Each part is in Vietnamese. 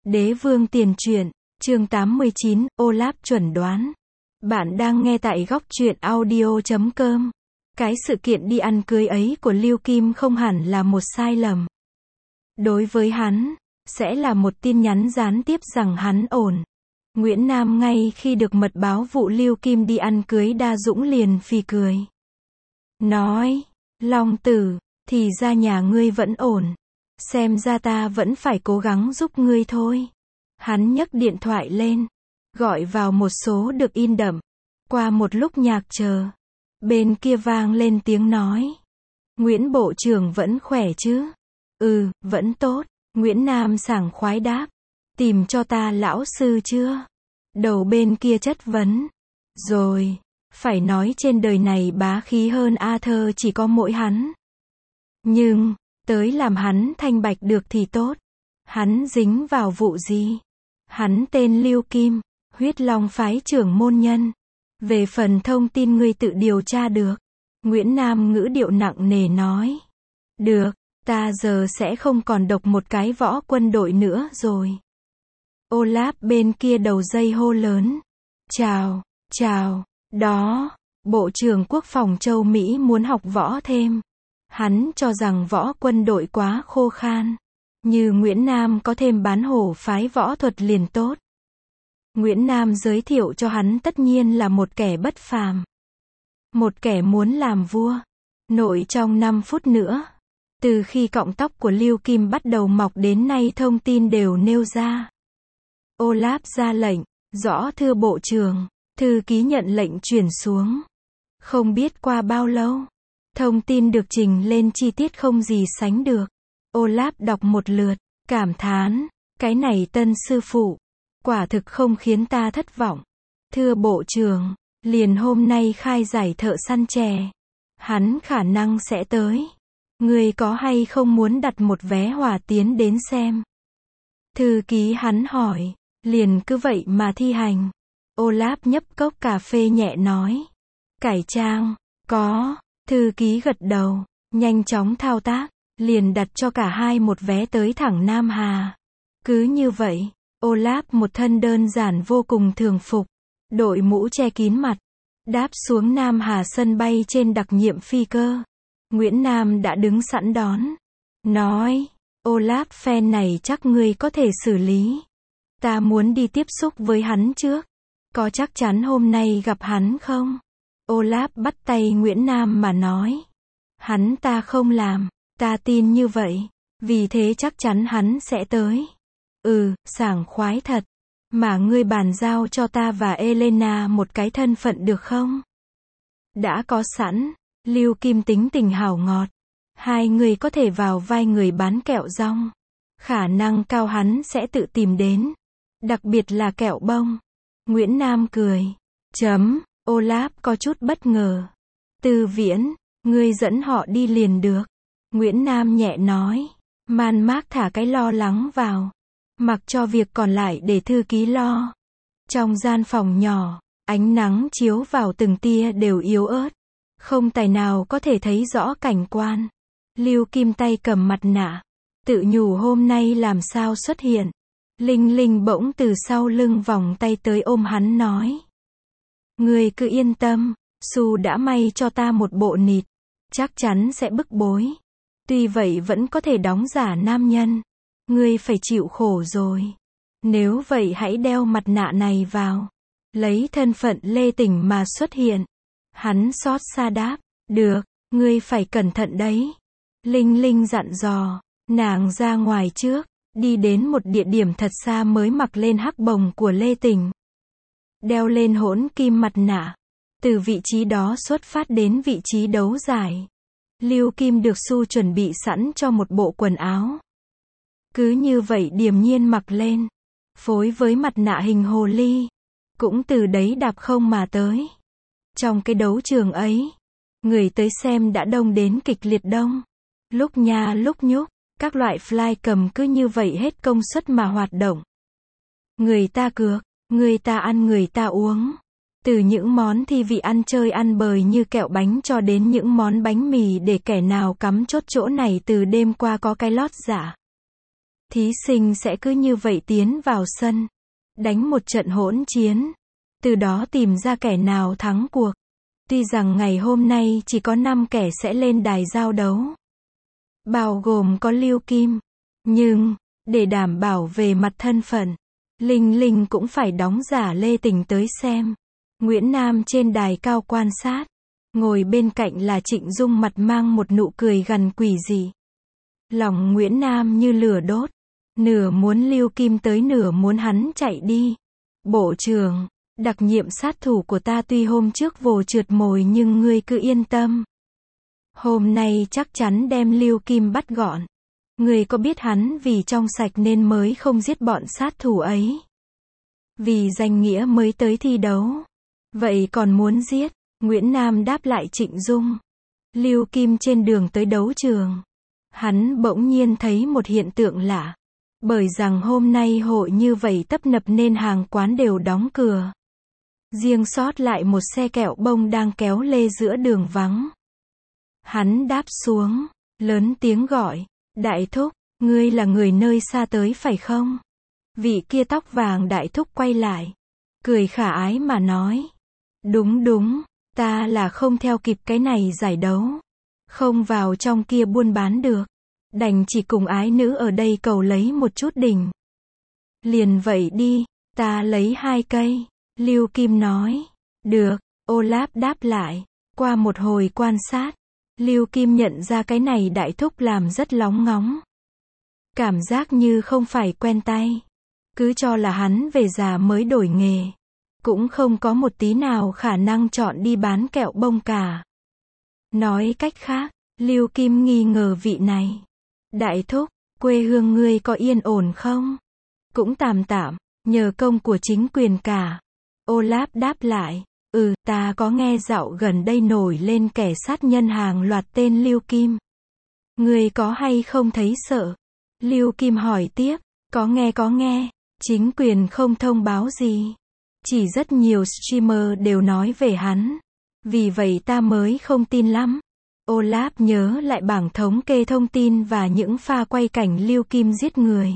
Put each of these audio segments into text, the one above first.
Đế vương tiền truyện, chương 89, Olaf chuẩn đoán. Bạn đang nghe tại góc truyện audio.com. Cái sự kiện đi ăn cưới ấy của Lưu Kim không hẳn là một sai lầm. Đối với hắn, sẽ là một tin nhắn gián tiếp rằng hắn ổn. Nguyễn Nam ngay khi được mật báo vụ Lưu Kim đi ăn cưới Đa Dũng liền phì cười. Nói, Long tử, thì ra nhà ngươi vẫn ổn. Xem ra ta vẫn phải cố gắng giúp ngươi thôi. Hắn nhấc điện thoại lên, gọi vào một số được in đậm. Qua một lúc nhạc chờ, bên kia vang lên tiếng nói. Nguyễn Bộ trưởng vẫn khỏe chứ? Ừ, vẫn tốt. Nguyễn Nam sảng khoái đáp. Tìm cho ta lão sư chưa? Đầu bên kia chất vấn. Rồi, phải nói trên đời này bá khí hơn Arthur chỉ có mỗi hắn. Nhưng, tới làm hắn thanh bạch được thì tốt. Hắn dính vào vụ gì? Hắn tên Lưu Kim, huyết long phái trưởng môn nhân. Về phần thông tin ngươi tự điều tra được. Nguyễn Nam ngữ điệu nặng nề nói. Được, ta giờ sẽ không còn độc một cái võ quân đội nữa rồi. Olaf bên kia đầu dây hô lớn. Chào, đó, Bộ trưởng Quốc phòng châu Mỹ muốn học võ thêm. Hắn cho rằng võ quân đội quá khô khan. Như Nguyễn Nam có thêm bán hổ phái võ thuật liền tốt. Nguyễn Nam giới thiệu cho hắn tất nhiên là một kẻ bất phàm. Một kẻ muốn làm vua. Nội trong 5 phút nữa. Từ khi cọng tóc của Lưu Kim bắt đầu mọc đến nay thông tin đều nêu ra. Olaf ra lệnh. Rõ thưa Bộ trưởng. Thư ký nhận lệnh chuyển xuống. Không biết qua bao lâu. Thông tin được trình lên chi tiết không gì sánh được. Olaf đọc một lượt, cảm thán, cái này tân sư phụ, quả thực không khiến ta thất vọng. Thưa Bộ trưởng, liền hôm nay khai giải thợ săn chè. Hắn khả năng sẽ tới. Người có hay không muốn đặt một vé hỏa tiến đến xem? Thư ký hắn hỏi, liền cứ vậy mà thi hành. Olaf nhấp cốc cà phê nhẹ nói. Cải trang, có. Thư ký gật đầu, nhanh chóng thao tác, liền đặt cho cả hai một vé tới thẳng Nam Hà. Cứ như vậy, Olaf một thân đơn giản vô cùng thường phục, đội mũ che kín mặt, đáp xuống Nam Hà sân bay trên đặc nhiệm phi cơ. Nguyễn Nam đã đứng sẵn đón. Nói, Olaf phen này chắc ngươi có thể xử lý. Ta muốn đi tiếp xúc với hắn trước. Có chắc chắn hôm nay gặp hắn không? Olaf bắt tay Nguyễn Nam mà nói. Hắn ta không làm, ta tin như vậy, vì thế chắc chắn hắn sẽ tới. Sảng khoái thật. Mà ngươi bàn giao cho ta và Elena một cái thân phận được không? Đã có sẵn, Lưu Kim tính tình hảo ngọt. Hai người có thể vào vai người bán kẹo rong. Khả năng cao hắn sẽ tự tìm đến. Đặc biệt là kẹo bông. Nguyễn Nam cười. Olaf có chút bất ngờ. Tư Viễn, ngươi dẫn họ đi liền được. Nguyễn Nam nhẹ nói. Man mác thả cái lo lắng vào. Mặc cho việc còn lại để thư ký lo. Trong gian phòng nhỏ, ánh nắng chiếu vào từng tia đều yếu ớt. Không tài nào có thể thấy rõ cảnh quan. Lưu Kim tay cầm mặt nạ. Tự nhủ hôm nay làm sao xuất hiện. Linh Linh bỗng từ sau lưng vòng tay tới ôm hắn nói. Ngươi cứ yên tâm, Su đã may cho ta một bộ nịt. Chắc chắn sẽ bức bối. Tuy vậy vẫn có thể đóng giả nam nhân. Ngươi phải chịu khổ rồi. Nếu vậy hãy đeo mặt nạ này vào. Lấy thân phận Lê Tỉnh mà xuất hiện. Hắn xót xa đáp. Được, ngươi phải cẩn thận đấy. Linh Linh dặn dò. Nàng ra ngoài trước. Đi đến một địa điểm thật xa mới mặc lên hắc bồng của Lê Tỉnh. Đeo lên hỗn kim mặt nạ. Từ vị trí đó xuất phát đến vị trí đấu giải. Lưu Kim được Su chuẩn bị sẵn cho một bộ quần áo. Cứ như vậy điềm nhiên mặc lên. Phối với mặt nạ hình hồ ly. Cũng từ đấy đạp không mà tới. Trong cái đấu trường ấy, người tới xem đã đông đến kịch liệt đông. Lúc nha lúc nhúc, các loại fly cầm cứ như vậy hết công suất mà hoạt động. Người ta cược. Người ta ăn người ta uống. Từ những món thi vị ăn chơi ăn bời như kẹo bánh cho đến những món bánh mì để kẻ nào cắm chốt chỗ này từ đêm qua có cái lót giả. Thí sinh sẽ cứ như vậy tiến vào sân, đánh một trận hỗn chiến, từ đó tìm ra kẻ nào thắng cuộc. Tuy rằng ngày hôm nay chỉ có 5 kẻ sẽ lên đài giao đấu, bao gồm có Lưu Kim, nhưng, để đảm bảo về mặt thân phận, Linh Linh cũng phải đóng giả Lê Tình tới xem. Nguyễn Nam trên đài cao quan sát, ngồi bên cạnh là Trịnh Dung mặt mang một nụ cười gằn quỷ dị. Lòng Nguyễn Nam như lửa đốt, nửa muốn Lưu Kim tới nửa muốn hắn chạy đi. Bộ trưởng, đặc nhiệm sát thủ của ta tuy hôm trước vồ trượt mồi nhưng ngươi cứ yên tâm. Hôm nay chắc chắn đem Lưu Kim bắt gọn. Ngươi có biết hắn vì trong sạch nên mới không giết bọn sát thủ ấy. Vì danh nghĩa mới tới thi đấu. Vậy còn muốn giết? Nguyễn Nam đáp lại Trịnh Dung. Lưu Kim trên đường tới đấu trường, hắn bỗng nhiên thấy một hiện tượng lạ. Bởi rằng hôm nay hội như vậy tấp nập nên hàng quán đều đóng cửa. Riêng sót lại một xe kẹo bông đang kéo lê giữa đường vắng. Hắn đáp xuống, lớn tiếng gọi, đại thúc, ngươi là người nơi xa tới phải không? Vị kia tóc vàng đại thúc quay lại, cười khả ái mà nói, đúng đúng, ta là không theo kịp cái này giải đấu. Không vào trong kia buôn bán được. Đành chỉ cùng ái nữ ở đây cầu lấy một chút đỉnh. Liền vậy đi, ta lấy 2 cây. Lưu Kim nói. Được, Olaf đáp lại. Qua một hồi quan sát, Lưu Kim nhận ra cái này đại thúc làm rất lóng ngóng. Cảm giác như không phải quen tay. Cứ cho là hắn về già mới đổi nghề. Cũng không có một tí nào khả năng chọn đi bán kẹo bông cả. Nói cách khác, Lưu Kim nghi ngờ vị này. Đại thúc, quê hương ngươi có yên ổn không? Cũng tạm tạm, nhờ công của chính quyền cả. Olaf đáp lại, ta có nghe dạo gần đây nổi lên kẻ sát nhân hàng loạt tên Lưu Kim. Ngươi có hay không thấy sợ? Lưu Kim hỏi tiếp, có nghe, chính quyền không thông báo gì. Chỉ rất nhiều streamer đều nói về hắn. Vì vậy ta mới không tin lắm. Olaf nhớ lại bảng thống kê thông tin và những pha quay cảnh Lưu Kim giết người.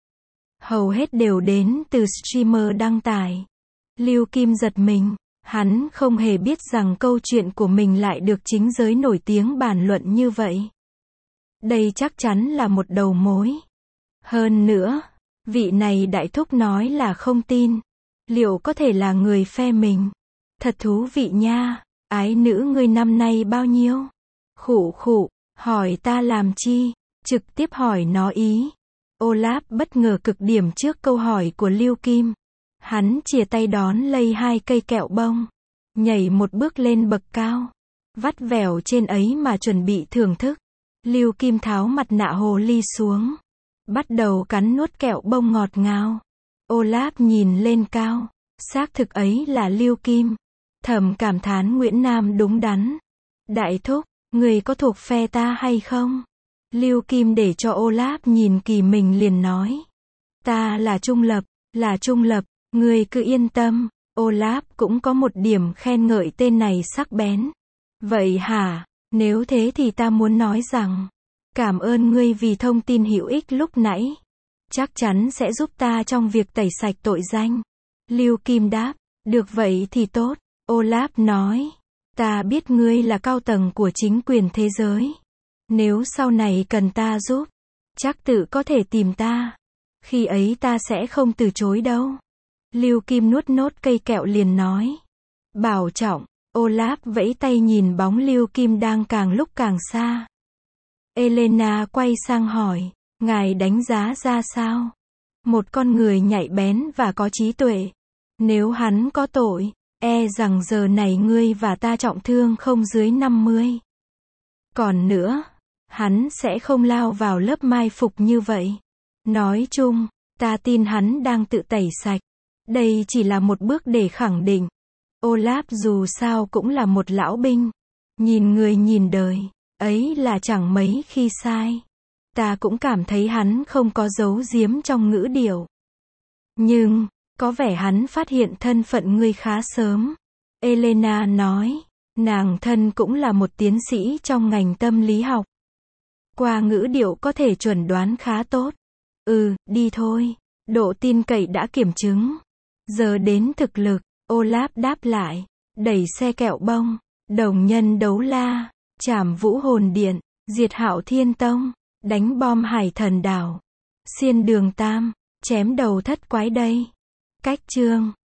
Hầu hết đều đến từ streamer đăng tải. Lưu Kim giật mình, hắn không hề biết rằng câu chuyện của mình lại được chính giới nổi tiếng bàn luận như vậy. Đây chắc chắn là một đầu mối. Hơn nữa, vị này đại thúc nói là không tin. Liệu có thể là người phe mình? Thật thú vị nha. Ái nữ ngươi năm nay bao nhiêu? Khụ, hỏi ta làm chi? Trực tiếp hỏi nó ý. Olaf bất ngờ cực điểm trước câu hỏi của Lưu Kim. Hắn chìa tay đón lấy 2 cây kẹo bông. Nhảy một bước lên bậc cao. Vắt vẻo trên ấy mà chuẩn bị thưởng thức. Lưu Kim tháo mặt nạ hồ ly xuống. Bắt đầu cắn nuốt kẹo bông ngọt ngào. Olaf nhìn lên cao. Xác thực ấy là Lưu Kim. Thầm cảm thán Nguyễn Nam đúng đắn. Đại thúc, người có thuộc phe ta hay không? Lưu Kim để cho Olaf nhìn kỳ mình liền nói. Ta là trung lập, người cứ yên tâm. Olaf cũng có một điểm khen ngợi tên này sắc bén. Vậy hả? Nếu thế thì ta muốn nói rằng, cảm ơn ngươi vì thông tin hữu ích lúc nãy. Chắc chắn sẽ giúp ta trong việc tẩy sạch tội danh. Lưu Kim đáp, được vậy thì tốt. Olaf nói, ta biết ngươi là cao tầng của chính quyền thế giới. Nếu sau này cần ta giúp, chắc tự có thể tìm ta. Khi ấy ta sẽ không từ chối đâu. Lưu Kim nuốt nốt cây kẹo liền nói. Bảo trọng. Olaf vẫy tay nhìn bóng Lưu Kim đang càng lúc càng xa. Elena quay sang hỏi, ngài đánh giá ra sao? Một con người nhạy bén và có trí tuệ. Nếu hắn có tội, e rằng giờ này ngươi và ta trọng thương không dưới 50. Còn nữa, hắn sẽ không lao vào lớp mai phục như vậy. Nói chung, ta tin hắn đang tự tẩy sạch. Đây chỉ là một bước để khẳng định. Olaf dù sao cũng là một lão binh. Nhìn người nhìn đời, ấy là chẳng mấy khi sai. Ta cũng cảm thấy hắn không có giấu giếm trong ngữ điệu. Nhưng, có vẻ hắn phát hiện thân phận ngươi khá sớm. Elena nói, nàng thân cũng là một tiến sĩ trong ngành tâm lý học. Qua ngữ điệu có thể chuẩn đoán khá tốt. Đi thôi. Độ tin cậy đã kiểm chứng. Giờ đến thực lực. Olaf đáp lại. Đẩy xe kẹo bông. Đồng nhân đấu la. Trảm vũ hồn điện. Diệt Hạo Thiên Tông. Đánh bom Hải Thần đảo. Xiên đường Tam. Chém đầu thất quái đây. Cách chương.